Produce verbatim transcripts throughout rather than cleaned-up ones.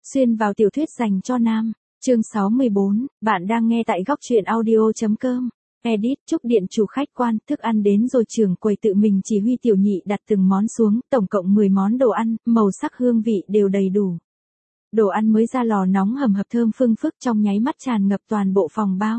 Xuyên vào tiểu thuyết dành cho nam, chương sáu mươi bốn, bạn đang nghe tại góc truyện audio.com. Edit, Trúc Điện chủ khách quan, thức ăn đến rồi, trưởng quầy tự mình chỉ huy tiểu nhị đặt từng món xuống, tổng cộng mười món đồ ăn, màu sắc hương vị đều đầy đủ. Đồ ăn mới ra lò nóng hầm hập thơm phưng phức trong nháy mắt tràn ngập toàn bộ phòng bao.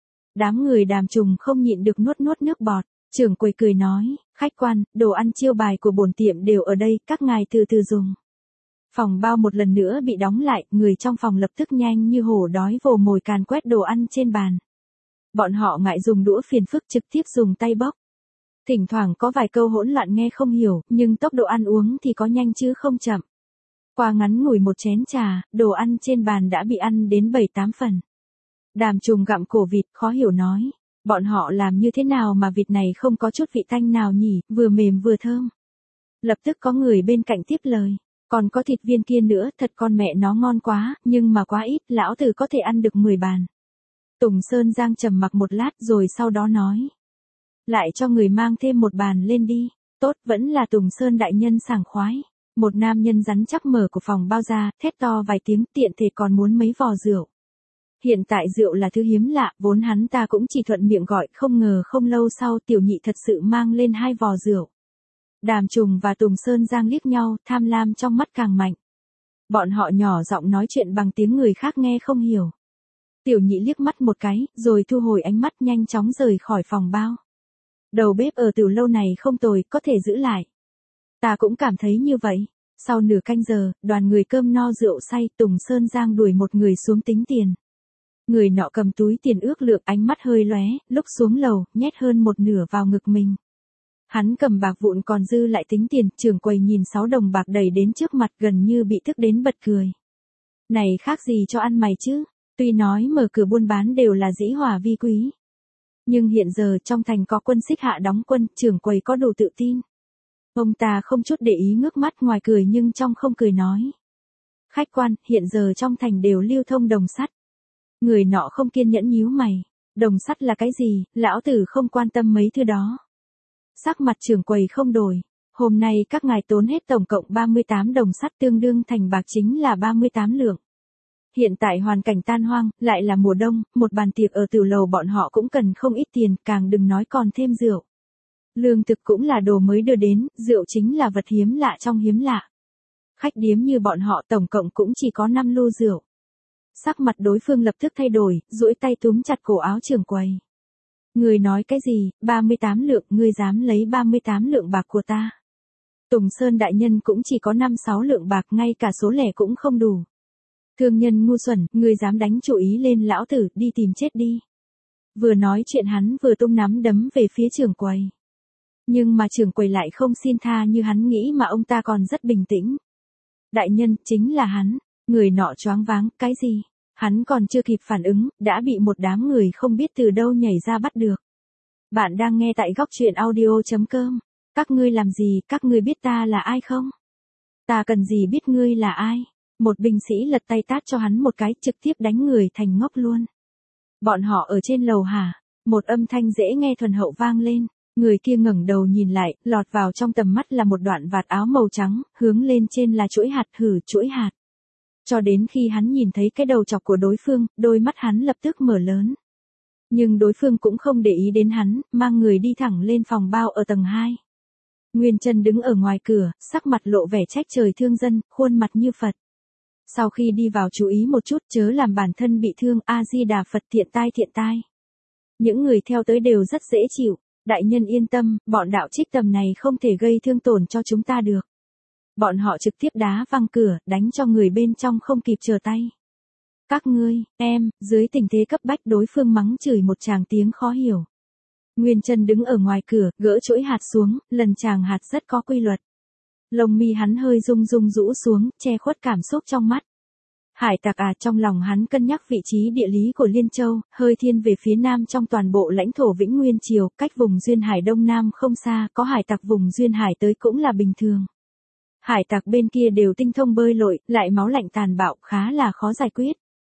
Đám người Đàm Trùng không nhịn được nuốt nuốt nước bọt, trưởng quầy cười nói, khách quan, đồ ăn chiêu bài của bổn tiệm đều ở đây, các ngài từ từ dùng. Phòng bao một lần nữa bị đóng lại, người trong phòng lập tức nhanh như hổ đói vồ mồi càn quét đồ ăn trên bàn. Bọn họ ngại dùng đũa phiền phức trực tiếp dùng tay bóc. Thỉnh thoảng có vài câu hỗn loạn nghe không hiểu, nhưng tốc độ ăn uống thì có nhanh chứ không chậm. Qua ngắn ngủi một chén trà, đồ ăn trên bàn đã bị ăn đến bảy tám phần. Đàm Trùng gặm cổ vịt, khó hiểu nói, bọn họ làm như thế nào mà vịt này không có chút vị tanh nào nhỉ, vừa mềm vừa thơm. Lập tức có người bên cạnh tiếp lời, còn có thịt viên kia nữa, thật con mẹ nó ngon quá, nhưng mà quá ít, lão tử có thể ăn được mười bàn. Tùng Sơn Giang trầm mặc một lát rồi sau đó nói, lại cho người mang thêm một bàn lên đi. Tốt, vẫn là Tùng Sơn đại nhân sảng khoái. Một nam nhân rắn chắc mở của phòng bao ra, thét to vài tiếng, tiện thể còn muốn mấy vò rượu. Hiện tại rượu là thứ hiếm lạ, vốn hắn ta cũng chỉ thuận miệng gọi, không ngờ không lâu sau tiểu nhị thật sự mang lên hai vò rượu. Đàm Trùng và Tùng Sơn Giang liếc nhau, tham lam trong mắt càng mạnh. Bọn họ nhỏ giọng nói chuyện bằng tiếng người khác nghe không hiểu. Tiểu nhị liếc mắt một cái, rồi thu hồi ánh mắt nhanh chóng rời khỏi phòng bao. Đầu bếp ở tiểu lâu này không tồi, có thể giữ lại. Ta cũng cảm thấy như vậy. Sau nửa canh giờ, đoàn người cơm no rượu say, Tùng Sơn Giang đuổi một người xuống tính tiền. Người nọ cầm túi tiền ước lượng, ánh mắt hơi lóe, lúc xuống lầu, nhét hơn một nửa vào ngực mình. Hắn cầm bạc vụn còn dư lại tính tiền, trưởng quầy nhìn sáu đồng bạc đầy đến trước mặt gần như bị tức đến bật cười. Này khác gì cho ăn mày chứ, tuy nói mở cửa buôn bán đều là dĩ hòa vi quý. Nhưng hiện giờ trong thành có quân xích hạ đóng quân, trưởng quầy có đủ tự tin. Ông ta không chút để ý ngước mắt ngoài cười nhưng trong không cười nói. Khách quan, hiện giờ trong thành đều lưu thông đồng sắt. Người nọ không kiên nhẫn nhíu mày. Đồng sắt là cái gì, lão tử không quan tâm mấy thứ đó. Sắc mặt trưởng quầy không đổi. Hôm nay các ngài tốn hết tổng cộng ba mươi tám đồng sắt tương đương thành bạc chính là ba mươi tám lượng. Hiện tại hoàn cảnh tan hoang, lại là mùa đông, một bàn tiệc ở tiểu lầu bọn họ cũng cần không ít tiền, càng đừng nói còn thêm rượu. Lương thực cũng là đồ mới đưa đến, rượu chính là vật hiếm lạ trong hiếm lạ. Khách điếm như bọn họ tổng cộng cũng chỉ có năm lu rượu. Sắc mặt đối phương lập tức thay đổi, duỗi tay túm chặt cổ áo trưởng quầy. Người nói cái gì, ba mươi tám lượng, ngươi dám lấy ba mươi tám lượng bạc của ta. Tùng Sơn đại nhân cũng chỉ có năm sáu lượng bạc, ngay cả số lẻ cũng không đủ. Thương nhân ngu xuẩn, ngươi dám đánh chủ ý lên lão tử, đi tìm chết đi. Vừa nói chuyện hắn vừa tung nắm đấm về phía trưởng quầy. Nhưng mà trưởng quầy lại không xin tha như hắn nghĩ mà ông ta còn rất bình tĩnh. Đại nhân, chính là hắn. Người nọ choáng váng, cái gì? Hắn còn chưa kịp phản ứng, đã bị một đám người không biết từ đâu nhảy ra bắt được. Bạn đang nghe tại góc truyện audio.com. Các ngươi làm gì, các ngươi biết ta là ai không? Ta cần gì biết ngươi là ai? Một binh sĩ lật tay tát cho hắn một cái, trực tiếp đánh người thành ngốc luôn. Bọn họ ở trên lầu hả? Một âm thanh dễ nghe thuần hậu vang lên. Người kia ngẩng đầu nhìn lại, lọt vào trong tầm mắt là một đoạn vạt áo màu trắng, hướng lên trên là chuỗi hạt, hử, chuỗi hạt. Cho đến khi hắn nhìn thấy cái đầu chọc của đối phương, đôi mắt hắn lập tức mở lớn. Nhưng đối phương cũng không để ý đến hắn, mang người đi thẳng lên phòng bao ở tầng hai. Nguyên Chân đứng ở ngoài cửa, sắc mặt lộ vẻ trách trời thương dân, khuôn mặt như Phật. Sau khi đi vào chú ý một chút, chớ làm bản thân bị thương, A-di-đà Phật, thiện tai thiện tai. Những người theo tới đều rất dễ chịu. Đại nhân yên tâm, bọn đạo trích tầm này không thể gây thương tổn cho chúng ta được. Bọn họ trực tiếp đá văng cửa, đánh cho người bên trong không kịp trở tay. Các ngươi, em, dưới tình thế cấp bách đối phương mắng chửi một tràng tiếng khó hiểu. Nguyên Chân đứng ở ngoài cửa, gỡ chuỗi hạt xuống, lần tràng hạt rất có quy luật. Lông mi hắn hơi rung rung rũ xuống, che khuất cảm xúc trong mắt. Hải tặc à, trong lòng hắn cân nhắc vị trí địa lý của Liên Châu, hơi thiên về phía nam trong toàn bộ lãnh thổ Vĩnh Nguyên Triều, cách vùng Duyên Hải Đông Nam không xa, có hải tặc vùng Duyên Hải tới cũng là bình thường. Hải tặc bên kia đều tinh thông bơi lội, lại máu lạnh tàn bạo, khá là khó giải quyết.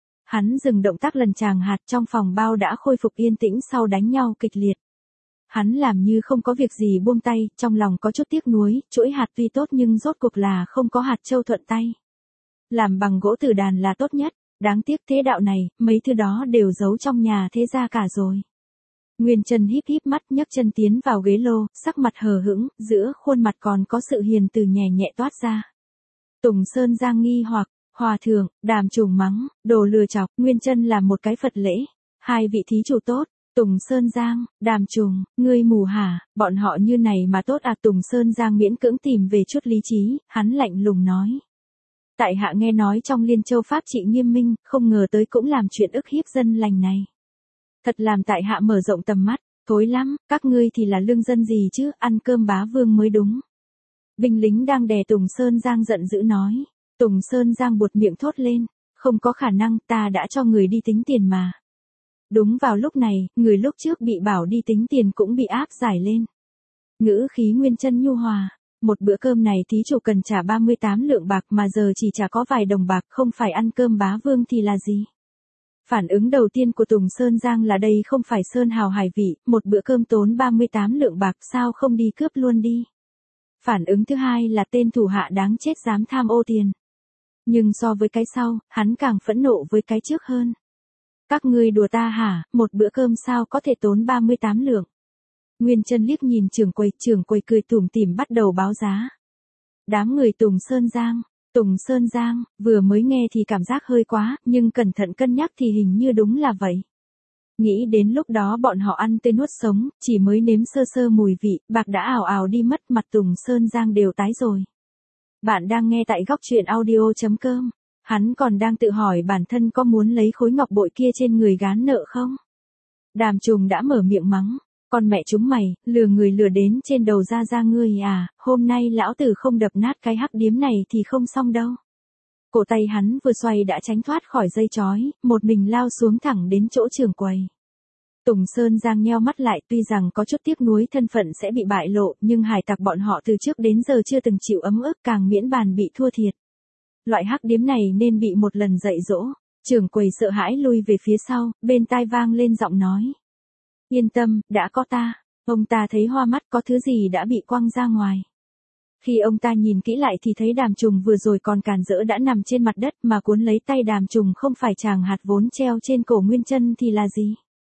Hắn dừng động tác lần tràng hạt, trong phòng bao đã khôi phục yên tĩnh sau đánh nhau kịch liệt. Hắn làm như không có việc gì buông tay, trong lòng có chút tiếc nuối, chuỗi hạt tuy tốt nhưng rốt cuộc là không có hạt châu thuận tay. làm bằng gỗ tử đàn là tốt nhất, đáng tiếc thế đạo này, mấy thứ đó đều giấu trong nhà thế gia cả rồi. Nguyên Chân híp híp mắt nhấc chân tiến vào ghế lô, sắc mặt hờ hững, giữa khuôn mặt còn có sự hiền từ nhẹ nhẹ toát ra. Tùng Sơn Giang nghi hoặc, Hòa thượng, Đàm Trùng mắng, đồ lừa chọc, Nguyên Chân là một cái Phật lễ, hai vị thí chủ tốt. Tùng Sơn Giang, Đàm Trùng, ngươi mù hả, bọn họ như này mà tốt à? Tùng Sơn Giang miễn cưỡng tìm về chút lý trí, hắn lạnh lùng nói. Tại hạ nghe nói trong Liên Châu pháp trị nghiêm minh, không ngờ tới cũng làm chuyện ức hiếp dân lành này. Thật làm tại hạ mở rộng tầm mắt, thối lắm, các ngươi thì là lương dân gì chứ, ăn cơm bá vương mới đúng. Binh lính đang đè Tùng Sơn Giang giận dữ nói. Tùng Sơn Giang buột miệng thốt lên, không có khả năng, ta đã cho người đi tính tiền mà. Đúng vào lúc này, người lúc trước bị bảo đi tính tiền cũng bị áp giải lên. Ngữ khí Nguyên Chân nhu hòa, một bữa cơm này thí chủ cần trả ba mươi tám lượng bạc mà giờ chỉ trả có vài đồng bạc, không phải ăn cơm bá vương thì là gì? Phản ứng đầu tiên của Tùng Sơn Giang là đây không phải sơn hào hải vị, một bữa cơm tốn ba mươi tám lượng bạc sao không đi cướp luôn đi. Phản ứng thứ hai là tên thủ hạ đáng chết dám tham ô tiền. Nhưng so với cái sau, hắn càng phẫn nộ với cái trước hơn. Các ngươi đùa ta hả, một bữa cơm sao có thể tốn ba mươi tám lượng. Nguyên Chân liếc nhìn trưởng quầy, trưởng quầy cười tủm tỉm bắt đầu báo giá. Đám người Tùng Sơn Giang, Tùng Sơn Giang, vừa mới nghe thì cảm giác hơi quá, nhưng cẩn thận cân nhắc thì hình như đúng là vậy. Nghĩ đến lúc đó bọn họ ăn tê nuốt sống, chỉ mới nếm sơ sơ mùi vị, bạc đã ảo ảo đi mất, mặt Tùng Sơn Giang đều tái rồi. Bạn đang nghe tại góc truyện audio chấm com. Hắn còn đang tự hỏi bản thân có muốn lấy khối ngọc bội kia trên người gán nợ không? Đàm Trùng đã mở miệng mắng. Con mẹ chúng mày, lừa người lừa đến trên đầu ra ra ngươi à, hôm nay lão tử không đập nát cái hắc điếm này thì không xong đâu. Cổ tay hắn vừa xoay đã tránh thoát khỏi dây chói, một mình lao xuống thẳng đến chỗ trưởng quầy. Tùng Sơn Giang nheo mắt lại, tuy rằng có chút tiếc nuối thân phận sẽ bị bại lộ, nhưng hải tặc bọn họ từ trước đến giờ chưa từng chịu ấm ức, càng miễn bàn bị thua thiệt. Loại hắc điếm này nên bị một lần dạy dỗ. Trưởng quầy sợ hãi lui về phía sau, bên tai vang lên giọng nói. Yên tâm, đã có ta. Ông ta thấy hoa mắt, có thứ gì đã bị quăng ra ngoài. Khi ông ta nhìn kỹ lại thì thấy Đàm Trùng vừa rồi còn càn rỡ đã nằm trên mặt đất, mà cuốn lấy tay Đàm Trùng không phải chàng hạt vốn treo trên cổ Nguyên Chân thì là gì?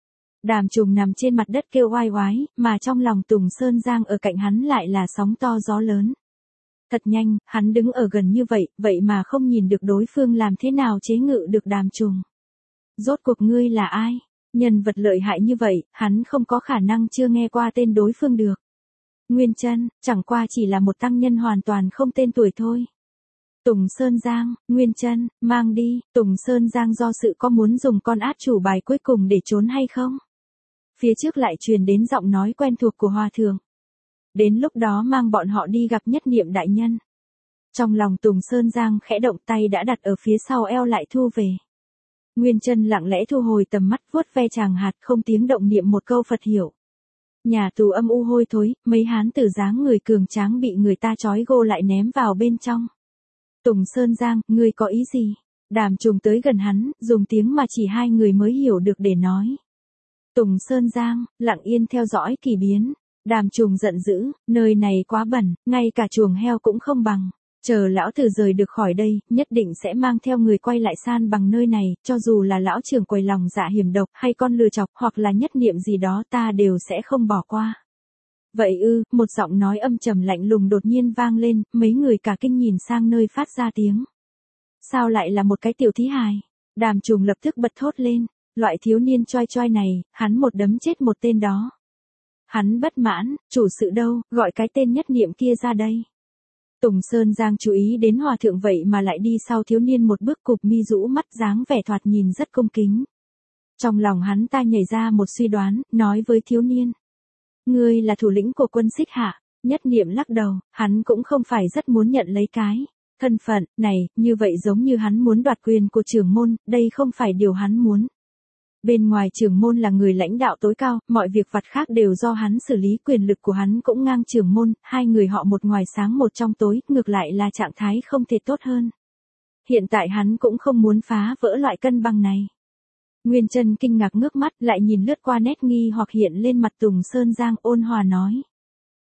Đàm Trùng nằm trên mặt đất kêu oai oái, mà trong lòng Tùng Sơn Giang ở cạnh hắn lại là sóng to gió lớn. Thật nhanh, hắn đứng ở gần như vậy, vậy mà không nhìn được đối phương làm thế nào chế ngự được Đàm Trùng. Rốt cuộc ngươi là ai? Nhân vật lợi hại như vậy, hắn không có khả năng chưa nghe qua tên đối phương được. Nguyên Chân, chẳng qua chỉ là một tăng nhân hoàn toàn không tên tuổi thôi. Tùng Sơn Giang, Nguyên Chân, mang đi. Tùng Sơn Giang do sự có muốn dùng con át chủ bài cuối cùng để trốn hay không? Phía trước lại truyền đến giọng nói quen thuộc của Hòa thượng. Đến lúc đó mang bọn họ đi gặp Nhất Niệm đại nhân. Trong lòng Tùng Sơn Giang khẽ động, tay đã đặt ở phía sau eo lại thu về. Nguyên Chân lặng lẽ thu hồi tầm mắt, vuốt ve chàng hạt, không tiếng động niệm một câu Phật hiệu. Nhà tù âm u hôi thối, mấy hán tử dáng người cường tráng bị người ta trói gô lại ném vào bên trong. Tùng Sơn Giang, ngươi có ý gì? Đàm Trùng tới gần hắn, dùng tiếng mà chỉ hai người mới hiểu được để nói. Tùng Sơn Giang, lặng yên theo dõi kỳ biến. Đàm Trùng giận dữ, nơi này quá bẩn, ngay cả chuồng heo cũng không bằng. Chờ lão tử rời được khỏi đây, nhất định sẽ mang theo người quay lại san bằng nơi này, cho dù là lão trưởng quầy lòng dạ hiểm độc, hay con lừa chọc, hoặc là nhất niệm gì đó ta đều sẽ không bỏ qua. Vậy ư, một giọng nói âm trầm lạnh lùng đột nhiên vang lên, mấy người cả kinh nhìn sang nơi phát ra tiếng. Sao lại là một cái tiểu thí hài? Đàm Trùng lập tức bật thốt lên, loại thiếu niên choi choi này, hắn một đấm chết một tên đó. Hắn bất mãn, chủ sự đâu, gọi cái tên nhất niệm kia ra đây. Tùng Sơn Giang chú ý đến Hòa thượng vậy mà lại đi sau thiếu niên một bước, cụp mi rũ mắt, dáng vẻ thoạt nhìn rất cung kính. Trong lòng hắn ta nhảy ra một suy đoán, nói với thiếu niên. Ngươi là thủ lĩnh của quân Xích Hạ. Nhất niệm lắc đầu, hắn cũng không phải rất muốn nhận lấy cái thân phận này, như vậy giống như hắn muốn đoạt quyền của trưởng môn, đây không phải điều hắn muốn. Bên ngoài trưởng môn là người lãnh đạo tối cao, mọi việc vặt khác đều do hắn xử lý, quyền lực của hắn cũng ngang trưởng môn, hai người họ một ngoài sáng một trong tối, ngược lại là trạng thái không thể tốt hơn. Hiện tại hắn cũng không muốn phá vỡ loại cân bằng này. Nguyên Chân kinh ngạc ngước mắt, lại nhìn lướt qua nét nghi hoặc hiện lên mặt Tùng Sơn Giang, ôn hòa nói.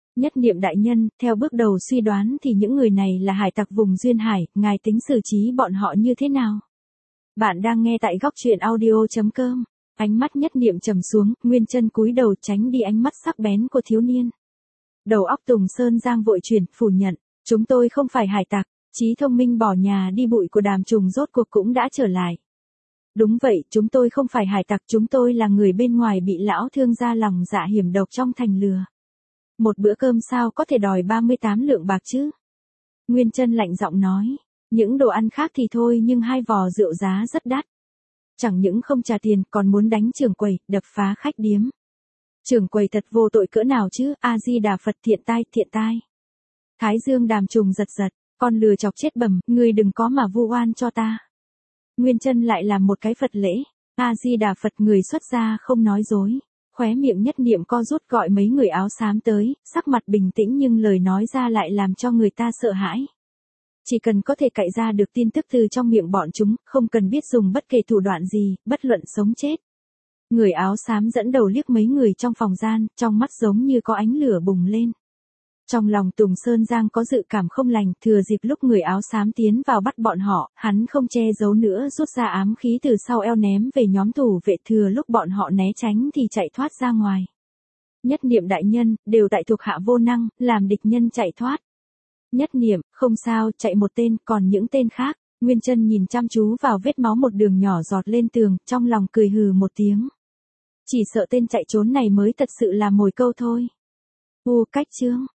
Nhất niệm đại nhân, theo bước đầu suy đoán thì những người này là hải tặc vùng duyên hải, ngài tính xử trí bọn họ như thế nào? Bạn đang nghe tại góc truyện audio.com. Ánh mắt nhất niệm trầm xuống, Nguyên Chân cúi đầu tránh đi ánh mắt sắc bén của thiếu niên. Đầu óc Tùng Sơn Giang vội chuyển, phủ nhận, chúng tôi không phải hải tặc, trí thông minh bỏ nhà đi bụi của Đàm Trùng rốt cuộc cũng đã trở lại. Đúng vậy, chúng tôi không phải hải tặc, chúng tôi là người bên ngoài bị lão thương gia lòng dạ hiểm độc trong thành lừa. Một bữa cơm sao có thể đòi ba mươi tám lượng bạc chứ? Nguyên Chân lạnh giọng nói, những đồ ăn khác thì thôi nhưng hai vò rượu giá rất đắt. Chẳng những không trả tiền còn muốn đánh trưởng quầy, đập phá khách điếm. Trưởng quầy thật vô tội cỡ nào chứ, A-di-đà Phật, thiện tai, thiện tai. Thái dương Đàm Trùng giật giật, con lừa chọc chết bẩm, ngươi đừng có mà vu oan cho ta. Nguyên Chân lại làm một cái Phật lễ, A-di-đà Phật, người xuất gia không nói dối. Khóe miệng nhất niệm co rút gọi mấy người áo xám tới, sắc mặt bình tĩnh nhưng lời nói ra lại làm cho người ta sợ hãi. Chỉ cần có thể cạy ra được tin tức từ trong miệng bọn chúng, không cần biết dùng bất kể thủ đoạn gì, bất luận sống chết. Người áo xám dẫn đầu liếc mấy người trong phòng gian, trong mắt giống như có ánh lửa bùng lên. Trong lòng Tùng Sơn Giang có dự cảm không lành, thừa dịp lúc người áo xám tiến vào bắt bọn họ, hắn không che giấu nữa rút ra ám khí từ sau eo ném về nhóm thủ vệ, thừa lúc bọn họ né tránh thì chạy thoát ra ngoài. Nhất niệm đại nhân, đều tại thuộc hạ vô năng, làm địch nhân chạy thoát. Nhất niệm, không sao, chạy một tên, còn những tên khác. Nguyên Chân nhìn chăm chú vào vết máu một đường nhỏ giọt lên tường, trong lòng cười hừ một tiếng. Chỉ sợ tên chạy trốn này mới thật sự là mồi câu thôi. U cách chương.